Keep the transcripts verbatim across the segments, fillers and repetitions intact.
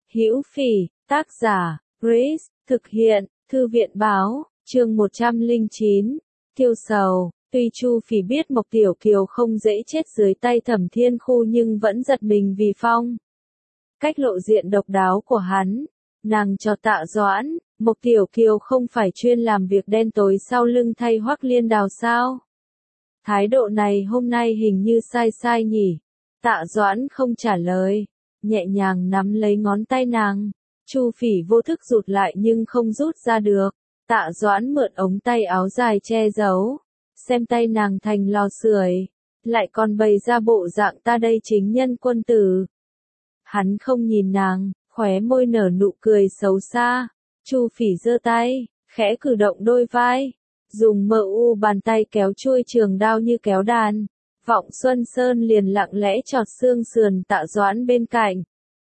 Hữu Phỉ, tác giả, Grace, thực hiện, Thư viện báo, chương một trăm lẻ chín, Tiêu Sầu. Tuy Chu Phỉ biết Mộc Tiểu Kiều không dễ chết dưới tay Thẩm Thiên Khu nhưng vẫn giật mình vì phong cách lộ diện độc đáo của hắn. Nàng cho Tạ Doãn, Mộc Tiểu Kiều không phải chuyên làm việc đen tối sau lưng thay Hoắc Liên Đào sao? Thái độ này hôm nay hình như sai sai nhỉ? Tạ Doãn không trả lời, nhẹ nhàng nắm lấy ngón tay nàng. Chu Phỉ vô thức rụt lại nhưng không rút ra được. Tạ Doãn mượn ống tay áo dài che giấu, xem tay nàng thành lò sưởi, lại còn bày ra bộ dạng ta đây chính nhân quân tử. Hắn không nhìn nàng, khóe môi nở nụ cười xấu xa. Chu Phỉ giơ tay, khẽ cử động đôi vai, dùng mờ u bàn tay kéo chuôi trường đao như kéo đàn. Vọng Xuân Sơn liền lặng lẽ chọt xương sườn Tạ Doãn bên cạnh.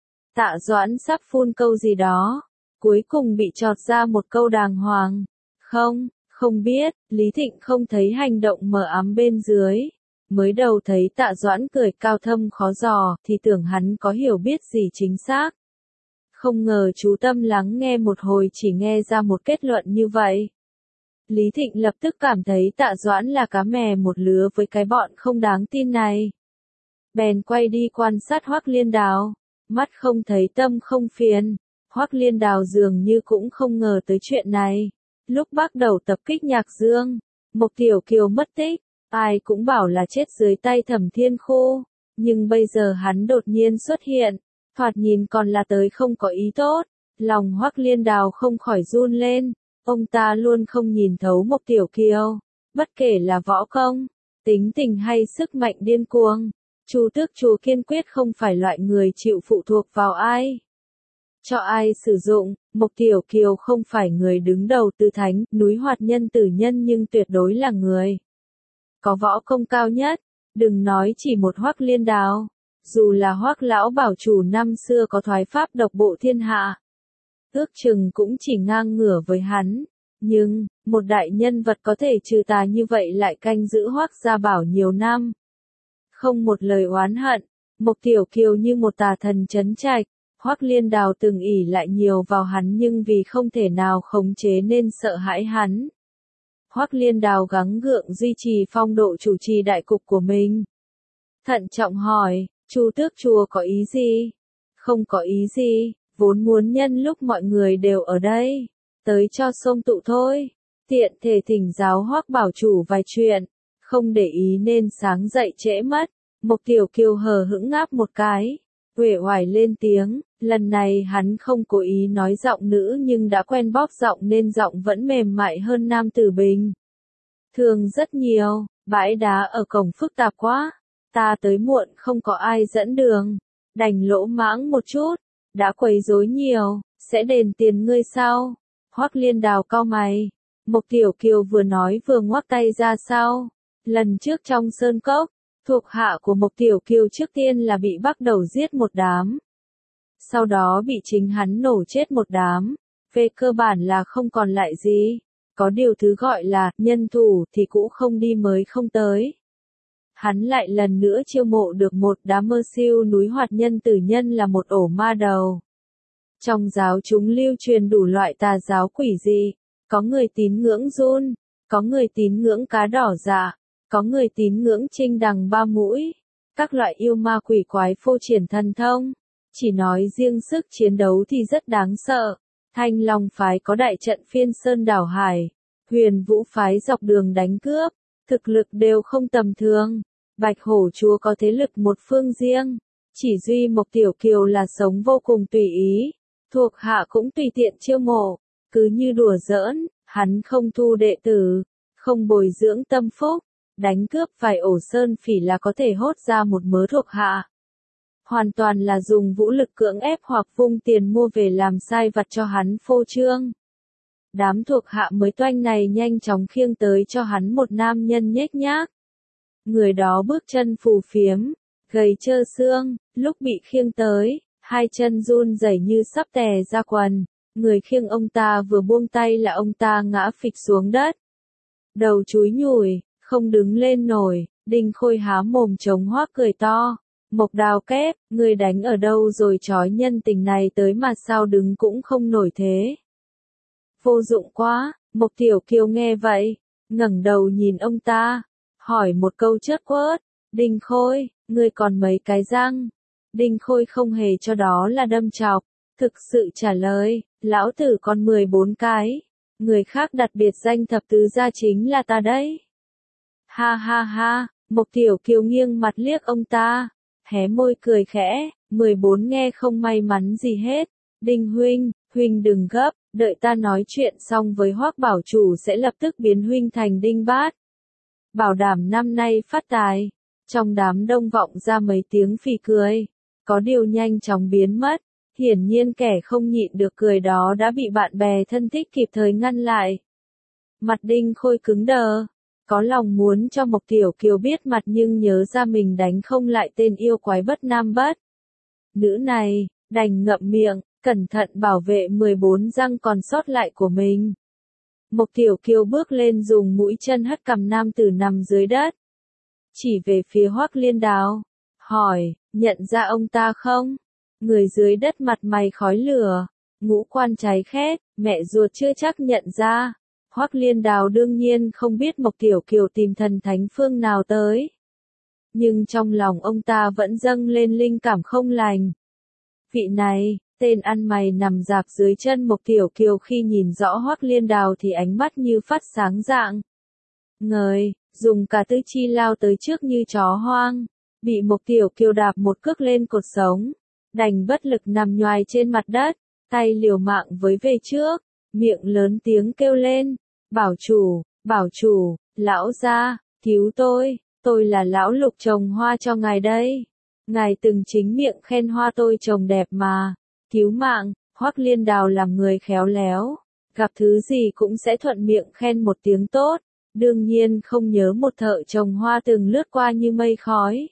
Tạ Doãn sắp phun câu gì đó, cuối cùng bị chọt ra một câu đàng hoàng. Không, không biết. Lý Thịnh không thấy hành động mờ ám bên dưới. Mới đầu thấy Tạ Doãn cười cao thâm khó dò thì tưởng hắn có hiểu biết gì chính xác. Không ngờ chú tâm lắng nghe một hồi chỉ nghe ra một kết luận như vậy. Lý Thịnh lập tức cảm thấy Tạ Doãn là cá mè một lứa với cái bọn không đáng tin này. Bèn quay đi quan sát Hoắc Liên Đào, mắt không thấy tâm không phiền. Hoắc Liên Đào dường như cũng không ngờ tới chuyện này. Lúc bắt đầu tập kích Nhạc Dương, Mộc Tiểu Kiều mất tích, ai cũng bảo là chết dưới tay Thẩm Thiên Khu, nhưng bây giờ hắn đột nhiên xuất hiện, thoạt nhìn còn là tới không có ý tốt. Lòng Hoắc Liên Đào không khỏi run lên. Ông ta luôn không nhìn thấu Mộc Tiểu Kiều, bất kể là võ công, tính tình hay sức mạnh điên cuồng. Chu Tước Chúa kiên quyết không phải loại người chịu phụ thuộc vào ai, cho ai sử dụng. Mộc Tiểu Kiều không phải người đứng đầu Tư Thánh, núi Hoạt Nhân Tử Nhân nhưng tuyệt đối là người có võ công cao nhất. Đừng nói chỉ một Hoắc Liên Đào, dù là Hoắc lão bảo chủ năm xưa có thoái pháp độc bộ thiên hạ, ước chừng cũng chỉ ngang ngửa với hắn. Nhưng, một đại nhân vật có thể trừ tà như vậy lại canh giữ Hoắc gia bảo nhiều năm. Không một lời oán hận, Mộc Tiểu Kiều như một tà thần trấn trạch. Hoắc Liên Đào từng ỷ lại nhiều vào hắn nhưng vì không thể nào khống chế nên sợ hãi hắn. Hoắc Liên Đào gắng gượng duy trì phong độ chủ trì đại cục của mình. Thận trọng hỏi, Chu Tước Chùa có ý gì? Không có ý gì, vốn muốn nhân lúc mọi người đều ở đây, tới cho xôm tụ thôi. Tiện thể thỉnh giáo Hoắc bảo chủ vài chuyện, không để ý nên sáng dậy trễ mất. Mộc Tiểu Kiều hờ hững ngáp một cái, uể oải lên tiếng. Lần này hắn không cố ý nói giọng nữ nhưng đã quen bóp giọng nên giọng vẫn mềm mại hơn nam tử bình thường rất nhiều. Bãi đá ở cổng phức tạp quá, ta tới muộn không có ai dẫn đường, đành lỗ mãng một chút, đã quấy rối nhiều, sẽ đền tiền ngươi sau. Hoắc Liên Đào cau mày. Mộc Tiểu Kiều vừa nói vừa ngoắc tay ra sau. Lần trước trong sơn cốc, thuộc hạ của Mộc Tiểu Kiều trước tiên là bị bắt đầu giết một đám, sau đó bị chính hắn nổ chết một đám. Về cơ bản là không còn lại gì. Có điều thứ gọi là nhân thủ thì cũ không đi mới không tới. Hắn lại lần nữa chiêu mộ được một đám mơ siêu núi Hoạt Nhân Tử Nhân là một ổ ma đầu. Trong giáo chúng lưu truyền đủ loại tà giáo quỷ dị, có người tín ngưỡng Jun, có người tín ngưỡng cá đỏ dạ, có người tín ngưỡng trinh đằng ba mũi, các loại yêu ma quỷ quái phô triển thần thông. Chỉ nói riêng sức chiến đấu thì rất đáng sợ. Thanh Long phái có đại trận phiên sơn đảo hải, Huyền Vũ phái dọc đường đánh cướp, thực lực đều không tầm thường. Bạch Hổ Chúa có thế lực một phương riêng, chỉ duy Mộc Tiểu Kiều là sống vô cùng tùy ý, thuộc hạ cũng tùy tiện chiêu mộ, cứ như đùa giỡn. Hắn không thu đệ tử, không bồi dưỡng tâm phúc, đánh cướp vài ổ sơn phỉ là có thể hốt ra một mớ thuộc hạ. Hoàn toàn là dùng vũ lực cưỡng ép hoặc vung tiền mua về làm sai vặt cho hắn phô trương. Đám thuộc hạ mới toanh này nhanh chóng khiêng tới cho hắn một nam nhân nhếch nhác. Người đó bước chân phù phiếm, gầy trơ xương, lúc bị khiêng tới, hai chân run rẩy như sắp tè ra quần. Người khiêng ông ta vừa buông tay là ông ta ngã phịch xuống đất. Đầu chúi nhùi, không đứng lên nổi. Đinh Khôi há mồm chống hoác cười to. Mộc Đào kép, ngươi đánh ở đâu rồi trói nhân tình này tới mà sao đứng cũng không nổi thế. Vô dụng quá, Mộc Tiểu Kiều nghe vậy, ngẩng đầu nhìn ông ta, hỏi một câu chớt quớt, Đinh Khôi, ngươi còn mấy cái răng? Đinh Khôi không hề cho đó là đâm chọc, thực sự trả lời, lão tử còn mười bốn cái, người khác đặt biệt danh thập tứ gia chính là ta đấy. Ha ha ha, Mộc Tiểu Kiều nghiêng mặt liếc ông ta, hé môi cười khẽ, mười bốn nghe không may mắn gì hết. Đinh huynh, huynh đừng gấp, đợi ta nói chuyện xong với Hoắc bảo chủ sẽ lập tức biến huynh thành Đinh Bát. Bảo đảm năm nay phát tài. Trong đám đông vọng ra mấy tiếng phì cười, có điều nhanh chóng biến mất, hiển nhiên kẻ không nhịn được cười đó đã bị bạn bè thân thích kịp thời ngăn lại. Mặt Đinh Khôi cứng đờ, có lòng muốn cho Mộc Tiểu Kiều biết mặt nhưng nhớ ra mình đánh không lại tên yêu quái bất nam bất nữ này, đành ngậm miệng, cẩn thận bảo vệ mười bốn răng còn sót lại của mình. Mộc Tiểu Kiều bước lên dùng mũi chân hất cằm nam tử nằm dưới đất. Chỉ về phía Hoắc Liên Đào, hỏi, nhận ra ông ta không? Người dưới đất mặt mày khói lửa, ngũ quan cháy khét, mẹ ruột chưa chắc nhận ra. Hoắc Liên Đào đương nhiên không biết Mộc Tiểu Kiều tìm thần thánh phương nào tới. Nhưng trong lòng ông ta vẫn dâng lên linh cảm không lành. Vị này, tên ăn mày nằm rạp dưới chân Mộc Tiểu Kiều khi nhìn rõ Hoắc Liên Đào thì ánh mắt như phát sáng rạng ngời, dùng cả tứ chi lao tới trước như chó hoang, bị Mộc Tiểu Kiều đạp một cước lên cột sống, đành bất lực nằm nhoài trên mặt đất, tay liều mạng với về trước, miệng lớn tiếng kêu lên, bảo chủ, bảo chủ, lão gia, cứu tôi, tôi là lão Lục trồng hoa cho ngài đây. Ngài từng chính miệng khen hoa tôi trồng đẹp mà, cứu mạng. Hoắc Liên Đào làm người khéo léo, gặp thứ gì cũng sẽ thuận miệng khen một tiếng tốt, đương nhiên không nhớ một thợ trồng hoa từng lướt qua như mây khói.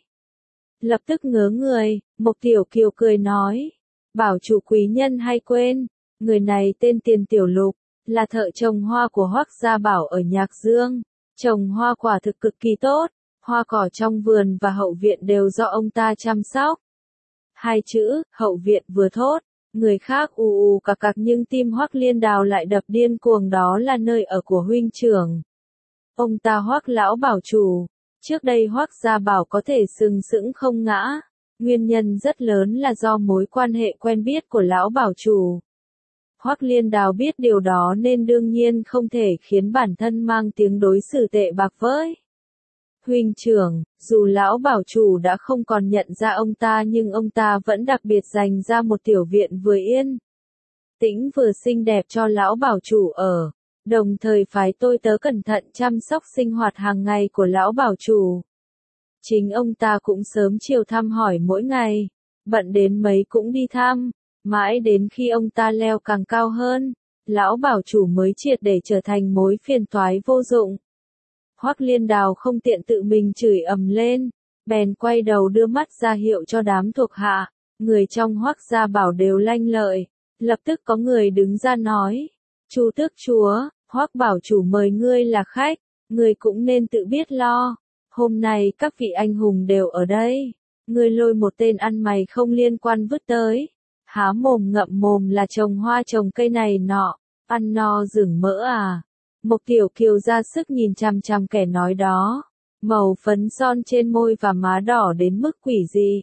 Lập tức ngớ người, Mộc Tiểu Kiều cười nói, bảo chủ quý nhân hay quên, người này tên Tiền Tiểu Lục, là thợ trồng hoa của Hoắc Gia Bảo ở Nhạc Dương, trồng hoa quả thực cực kỳ tốt, hoa cỏ trong vườn và hậu viện đều do ông ta chăm sóc. Hai chữ, hậu viện vừa thốt, người khác ù ù cặc cặc nhưng tim Hoắc Liên Đào lại đập điên cuồng, đó là nơi ở của huynh trưởng. Ông ta Hoắc lão bảo chủ, trước đây Hoắc Gia Bảo có thể sừng sững không ngã, nguyên nhân rất lớn là do mối quan hệ quen biết của lão bảo chủ. Hoắc Liên Đào biết điều đó nên đương nhiên không thể khiến bản thân mang tiếng đối xử tệ bạc với huynh trưởng. Dù lão bảo chủ đã không còn nhận ra ông ta nhưng ông ta vẫn đặc biệt dành ra một tiểu viện vừa yên tĩnh vừa xinh đẹp cho lão bảo chủ ở, đồng thời phái tôi tớ cẩn thận chăm sóc sinh hoạt hàng ngày của lão bảo chủ. Chính ông ta cũng sớm chiều thăm hỏi mỗi ngày, bận đến mấy cũng đi thăm, mãi đến khi ông ta leo càng cao hơn, lão bảo chủ mới triệt để trở thành mối phiền toái vô dụng. Hoắc Liên Đào không tiện tự mình chửi ầm lên, bèn quay đầu đưa mắt ra hiệu cho đám thuộc hạ, người trong Hoắc Gia Bảo đều lanh lợi, lập tức có người đứng ra nói, Chu tước chúa, Hoắc bảo chủ mời ngươi là khách, ngươi cũng nên tự biết lo, hôm nay các vị anh hùng đều ở đây, ngươi lôi một tên ăn mày không liên quan vứt tới, há mồm ngậm mồm là trồng hoa trồng cây này nọ, ăn no rừng mỡ à. Mộc Tiểu Kiều ra sức nhìn chằm chằm kẻ nói đó, màu phấn son trên môi và má đỏ đến mức quỷ dị.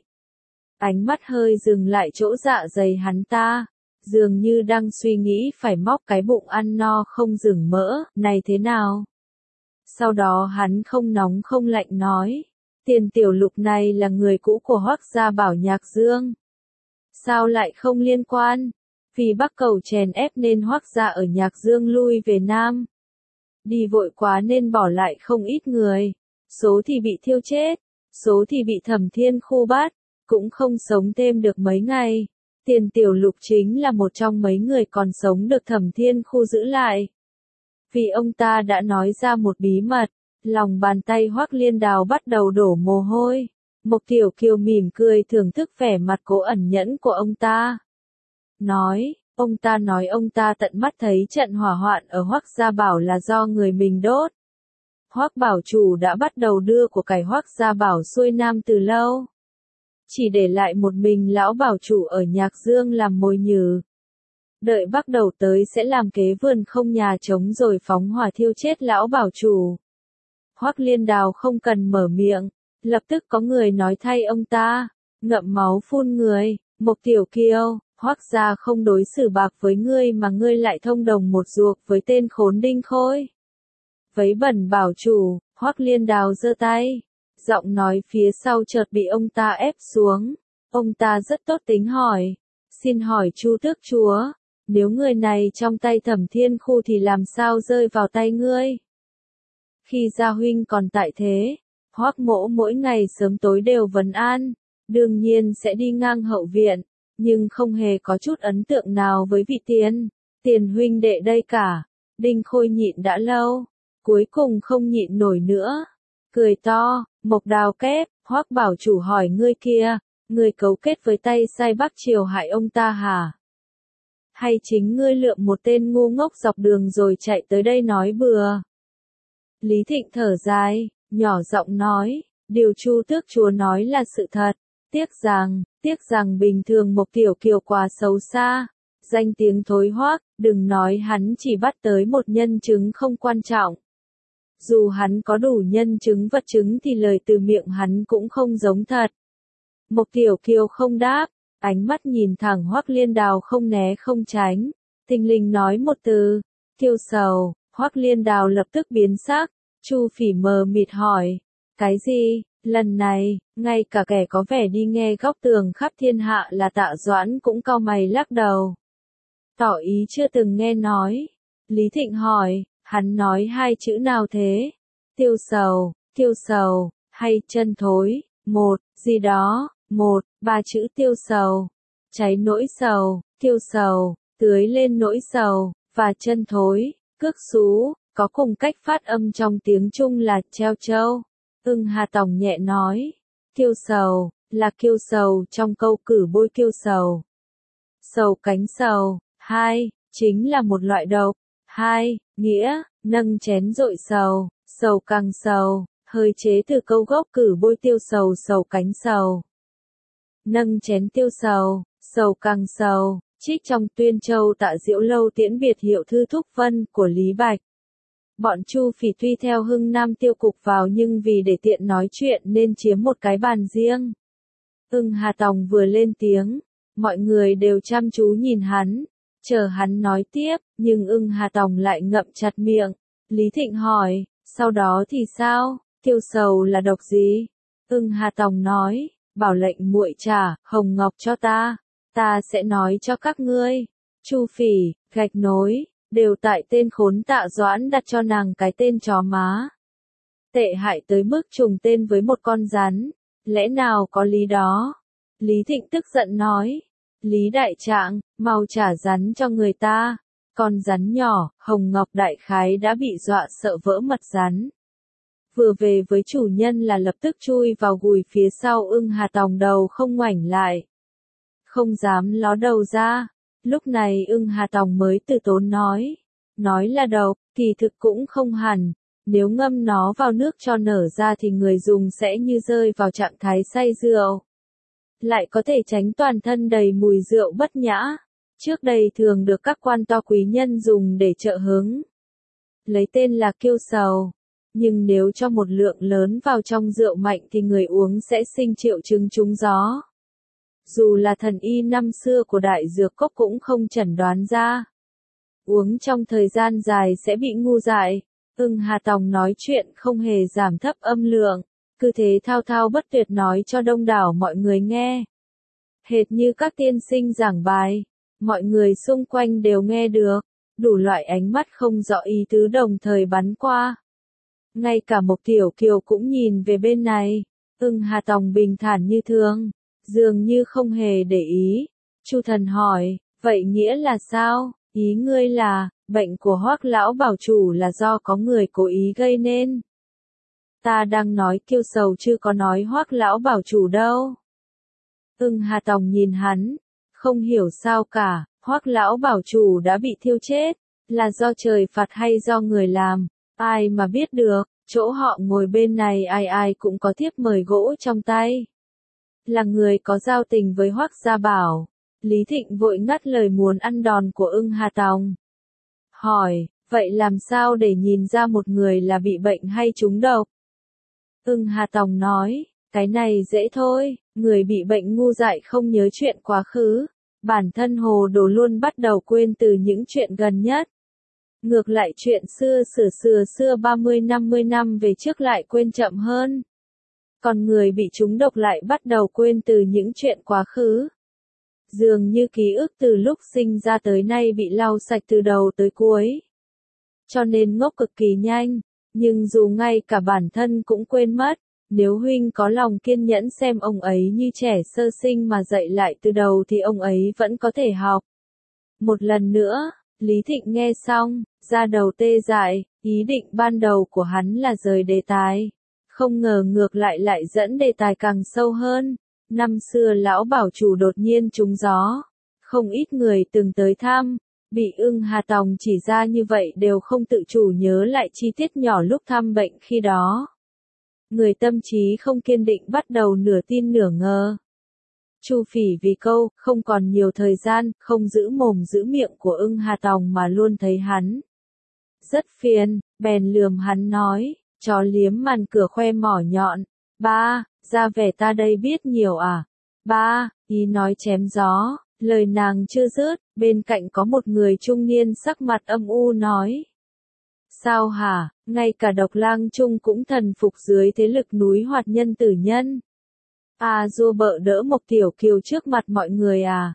Ánh mắt hơi dừng lại chỗ dạ dày hắn ta, dường như đang suy nghĩ phải móc cái bụng ăn no không rừng mỡ, này thế nào? Sau đó hắn không nóng không lạnh nói, Tiền Tiểu Lục này là người cũ của Hoắc Gia Bảo Nhạc Dương. Sao lại không liên quan? Vì Bắc Cầu chèn ép nên Hoắc Gia ở Nhạc Dương lui về Nam. Đi vội quá nên bỏ lại không ít người, số thì bị thiêu chết, số thì bị Thẩm Thiên Khu bắt, cũng không sống thêm được mấy ngày. Tiền Tiểu Lục chính là một trong mấy người còn sống được Thẩm Thiên Khu giữ lại. Vì ông ta đã nói ra một bí mật, lòng bàn tay Hoắc Liên Đào bắt đầu đổ mồ hôi. Mộc Tiểu Kiều mỉm cười thưởng thức vẻ mặt cố ẩn nhẫn của ông ta. Nói, ông ta nói ông ta tận mắt thấy trận hỏa hoạn ở Hoắc Gia Bảo là do người mình đốt. Hoắc bảo chủ đã bắt đầu đưa của cải Hoắc Gia Bảo xuôi Nam từ lâu. chỉ để lại một mình lão bảo chủ ở Nhạc Dương làm mồi nhử. Đợi bắt đầu tới sẽ làm kế vườn không nhà trống rồi phóng hỏa thiêu chết lão bảo chủ. Hoắc Liên Đào không cần mở miệng, lập tức có người nói thay ông ta, ngậm máu phun người, Mộc Tiểu Kiều, Hoắc gia không đối xử bạc với ngươi mà ngươi lại thông đồng một ruột với tên khốn Đinh Khôi. Vấy bẩn bảo chủ, Hoắc Liên Đào giơ tay, giọng nói phía sau chợt bị ông ta ép xuống. Ông ta rất tốt tính hỏi, xin hỏi Chu Tước Chúa, nếu người này trong tay Thẩm Thiên Khu thì làm sao rơi vào tay ngươi? Khi gia huynh còn tại thế, Hoắc Mỗ mỗi ngày sớm tối đều vấn an, đương nhiên sẽ đi ngang hậu viện, nhưng không hề có chút ấn tượng nào với vị tiền, tiền huynh đệ đây cả. Đinh Khôi nhịn đã lâu, cuối cùng không nhịn nổi nữa, cười to, Mộc Đào Kép, Hoắc bảo chủ hỏi ngươi kia, ngươi cấu kết với tay sai Bắc Triều hại ông ta hả? Hay chính ngươi lượm một tên ngu ngốc dọc đường rồi chạy tới đây nói bừa? Lý Thịnh thở dài, nhỏ giọng nói, điều Chu Tước Chúa nói là sự thật, tiếc rằng, tiếc rằng bình thường Mộc Tiểu Kiều quá xấu xa, danh tiếng thối hoác, đừng nói hắn chỉ bắt tới một nhân chứng không quan trọng. Dù hắn có đủ nhân chứng vật chứng thì lời từ miệng hắn cũng không giống thật. Mộc Tiểu Kiều không đáp, ánh mắt nhìn thẳng Hoắc Liên Đào không né không tránh, thình lình nói một từ, Kiều sầu. Hoắc Liên Đào lập tức biến sắc, Chu Phỉ mờ mịt hỏi, cái gì? Lần này, ngay cả kẻ có vẻ đi nghe góc tường khắp thiên hạ là Tạ Doãn cũng cau mày lắc đầu. Tỏ ý chưa từng nghe nói. Lý Thịnh hỏi, hắn nói hai chữ nào thế? Tiêu sầu, tiêu sầu, hay chân thối, một, gì đó, một, ba chữ tiêu sầu. Cháy nỗi sầu, tiêu sầu, tưới lên nỗi sầu, và chân thối, cước xú, có cùng cách phát âm trong tiếng Trung là treo trâu. Ưng Hà Tòng nhẹ nói, kiêu sầu, là kiêu sầu trong câu cử bôi kiêu sầu. Sầu cánh sầu, hai, chính là một loại độc. Hai, nghĩa, nâng chén dội sầu, sầu càng sầu, hơi chế từ câu gốc cử bôi tiêu sầu sầu cánh sầu. Nâng chén tiêu sầu, sầu càng sầu, trích trong Tuyên Châu Tạ Diễu Lâu Tiễn Biệt Hiệu Thư Thúc Vân của Lý Bạch. Bọn Chu Phỉ tuy theo Hưng Nam tiêu cục vào nhưng vì để tiện nói chuyện nên chiếm một cái bàn riêng. Ưng Hà Tòng vừa lên tiếng, mọi người đều chăm chú nhìn hắn, chờ hắn nói tiếp, nhưng Ưng Hà Tòng lại ngậm chặt miệng. Lý Thịnh hỏi, sau đó thì sao, kiêu sầu là độc gì? Ưng Hà Tòng nói, bảo lệnh muội trả hồng ngọc cho ta, ta sẽ nói cho các ngươi. Chu Phỉ, gạch nối, đều tại tên khốn Tạ Doãn đặt cho nàng cái tên chó má. Tệ hại tới mức trùng tên với một con rắn, lẽ nào có lý đó? Lý Thịnh tức giận nói, Lý Đại Trạng, mau trả rắn cho người ta. Con rắn nhỏ, Hồng Ngọc đại khái đã bị dọa sợ vỡ mật rắn. Vừa về với chủ nhân là lập tức chui vào gùi phía sau Ưng Hà Tòng đầu không ngoảnh lại. Không dám ló đầu ra. Lúc này Ưng Hà Tòng mới từ tốn nói. Nói là độc, kỳ thực cũng không hẳn. Nếu ngâm nó vào nước cho nở ra thì người dùng sẽ như rơi vào trạng thái say rượu. Lại có thể tránh toàn thân đầy mùi rượu bất nhã. Trước đây thường được các quan to quý nhân dùng để trợ hứng. Lấy tên là kiêu sầu. Nhưng nếu cho một lượng lớn vào trong rượu mạnh thì người uống sẽ sinh triệu chứng trúng gió. Dù là thần y năm xưa của đại dược cốc cũng không chẩn đoán ra. Uống trong thời gian dài sẽ bị ngu dại. Ưng Hà Tòng nói chuyện không hề giảm thấp âm lượng. Cứ thế thao thao bất tuyệt nói cho đông đảo mọi người nghe. Hệt như các tiên sinh giảng bài. Mọi người xung quanh đều nghe được. Đủ loại ánh mắt không rõ ý tứ đồng thời bắn qua. Ngay cả Mộc Tiểu Kiều cũng nhìn về bên này. Ưng Hà Tòng bình thản như thường, dường như không hề để ý. Chu Thần hỏi, vậy nghĩa là sao? Ý ngươi là, bệnh của Hoắc lão bảo chủ là do có người cố ý gây nên. Ta đang nói kiêu sầu chứ có nói Hoắc lão bảo chủ đâu. Ưng Hà Tòng nhìn hắn, không hiểu sao cả, Hoắc lão bảo chủ đã bị thiêu chết, là do trời phạt hay do người làm, ai mà biết được, chỗ họ ngồi bên này ai ai cũng có thiếp mời gỗ trong tay. là người có giao tình với Hoắc Gia Bảo. Lý Thịnh vội ngắt lời muốn ăn đòn của Ưng Hà Tòng. Hỏi, vậy làm sao để nhìn ra một người là bị bệnh hay trúng độc? Ưng Hà Tòng nói, cái này dễ thôi, người bị bệnh ngu dại không nhớ chuyện quá khứ. Bản thân hồ đồ luôn bắt đầu quên từ những chuyện gần nhất. Ngược lại chuyện xưa sửa sửa xưa ba mươi năm mươi năm về trước lại quên chậm hơn. Còn người bị trúng độc lại bắt đầu quên từ những chuyện quá khứ. Dường như ký ức từ lúc sinh ra tới nay bị lau sạch từ đầu tới cuối. Cho nên ngốc cực kỳ nhanh, nhưng dù ngay cả bản thân cũng quên mất, nếu huynh có lòng kiên nhẫn xem ông ấy như trẻ sơ sinh mà dạy lại từ đầu thì ông ấy vẫn có thể học. Một lần nữa, Lý Thịnh nghe xong, da đầu tê dại, ý định ban đầu của hắn là rời đề tài. Không ngờ ngược lại lại dẫn đề tài càng sâu hơn. Năm xưa lão bảo chủ đột nhiên trúng gió. Không ít người từng tới thăm, bị Ưng Hà Tòng chỉ ra như vậy đều không tự chủ nhớ lại chi tiết nhỏ lúc thăm bệnh khi đó. Người tâm trí không kiên định bắt đầu nửa tin nửa ngờ. Chu Phỉ vì câu không còn nhiều thời gian, không giữ mồm giữ miệng của Ưng Hà Tòng mà luôn thấy hắn rất phiền, bèn lườm hắn nói, chó liếm màn cửa khoe mỏ nhọn. Ba, ra vẻ ta đây biết nhiều à? Ba, ý nói chém gió, lời nàng chưa dứt, bên cạnh có một người trung niên sắc mặt âm u nói. Sao hả, ngay cả Độc Lang Trung cũng thần phục dưới thế lực núi Hoạt Nhân Tử Nhân. À dua bợ đỡ Mộc Tiểu Kiều trước mặt mọi người à?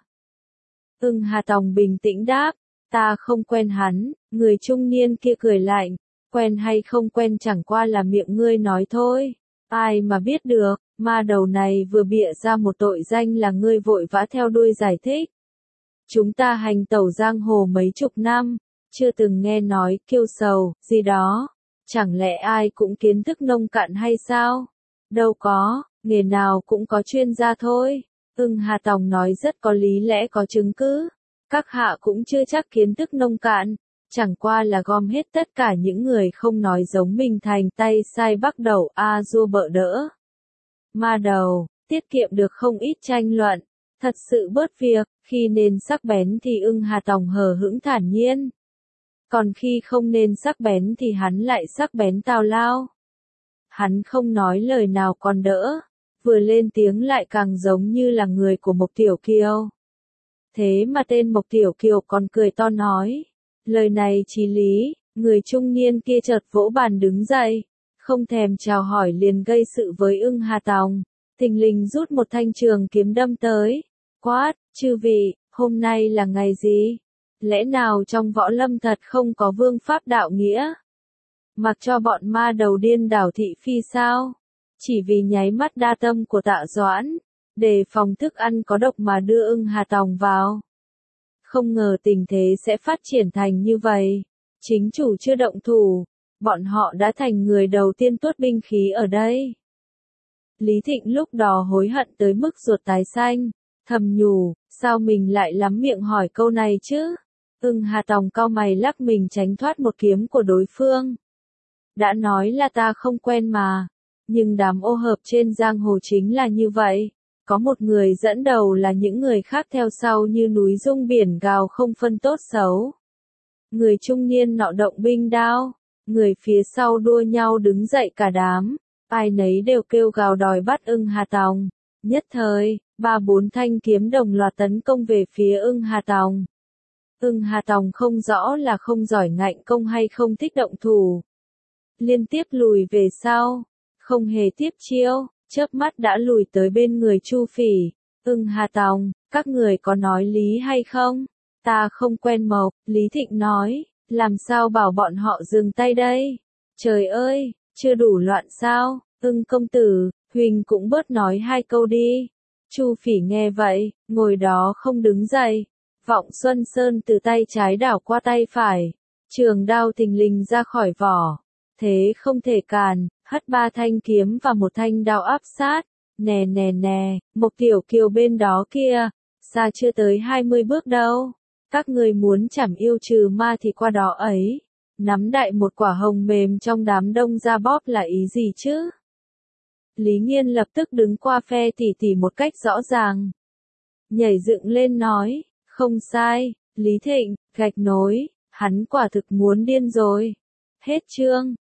Ưng Hà Tòng bình tĩnh đáp, ta không quen hắn. Người trung niên kia cười lạnh, quen hay không quen chẳng qua là miệng ngươi nói thôi. Ai mà biết được, ma đầu này vừa bịa ra một tội danh là ngươi vội vã theo đuôi giải thích. Chúng ta hành tẩu giang hồ mấy chục năm, chưa từng nghe nói kiêu sầu, gì đó. Chẳng lẽ ai cũng kiến thức nông cạn hay sao? Đâu có, nghề nào cũng có chuyên gia thôi. Ưng Hà Tòng nói rất có lý lẽ có chứng cứ. Các hạ cũng chưa chắc kiến thức nông cạn. Chẳng qua là gom hết tất cả những người không nói giống mình thành tay sai bắt đầu a dua bợ đỡ. Ma đầu, tiết kiệm được không ít tranh luận. Thật sự bớt việc, khi nên sắc bén thì Ưng Hà Tòng hờ hững thản nhiên. Còn khi không nên sắc bén thì hắn lại sắc bén tào lao. Hắn không nói lời nào còn đỡ, vừa lên tiếng lại càng giống như là người của Mộc Tiểu Kiều. Thế mà tên Mộc Tiểu Kiều còn cười to nói, lời này chí lý, người trung niên kia chợt vỗ bàn đứng dậy, không thèm chào hỏi liền gây sự với Ưng Hà Tòng, thình lình rút một thanh trường kiếm đâm tới, quát, chư vị, hôm nay là ngày gì? Lẽ nào trong võ lâm thật không có vương pháp đạo nghĩa? Mặc cho bọn ma đầu điên đảo thị phi sao? Chỉ vì nháy mắt đa tâm của Tạ Doãn, đề phòng thức ăn có độc mà đưa Ưng Hà Tòng vào. Không ngờ tình thế sẽ phát triển thành như vậy. Chính chủ chưa động thủ, bọn họ đã thành người đầu tiên tuốt binh khí ở đây. Lý Thịnh lúc đó hối hận tới mức ruột tái xanh, thầm nhủ, sao mình lại lắm miệng hỏi câu này chứ? Ưng Hà Tòng cau mày lắc mình tránh thoát một kiếm của đối phương. Đã nói là ta không quen mà, nhưng đám ô hợp trên giang hồ chính là như vậy. Có một người dẫn đầu là những người khác theo sau như núi rung biển gào không phân tốt xấu. Người trung niên nọ động binh đao, người phía sau đua nhau đứng dậy cả đám, ai nấy đều kêu gào đòi bắt Ưng Hà Tòng. Nhất thời, ba bốn thanh kiếm đồng loạt tấn công về phía Ưng Hà Tòng. Ưng Hà Tòng không rõ là không giỏi ngạnh công hay không thích động thủ. Liên tiếp lùi về sau, không hề tiếp chiêu, chớp mắt đã lùi tới bên người Chu Phỉ. Ưng Hà Tòng, các người có nói lý hay không? Ta không quen Mộc, Lý Thịnh nói, làm sao bảo bọn họ dừng tay đây? Trời ơi, chưa đủ loạn sao? Ưng công tử, Huỳnh cũng bớt nói hai câu đi. Chu Phỉ nghe vậy, ngồi đó không đứng dậy. Vọng Xuân Sơn từ tay trái đảo qua tay phải. Trường đao thình lình ra khỏi vỏ. Thế không thể càn, hất ba thanh kiếm và một thanh đao áp sát. Nè nè nè, Mộc Tiểu Kiều bên đó kia. Xa chưa tới hai mươi bước đâu. Các người muốn chảm yêu trừ ma thì qua đó ấy. Nắm đại một quả hồng mềm trong đám đông ra bóp là ý gì chứ? Lý Nghiên lập tức đứng qua phe tỷ tỷ một cách rõ ràng. Nhảy dựng lên nói, không sai, Lý Thịnh, gạch nối, hắn quả thực muốn điên rồi. Hết chương.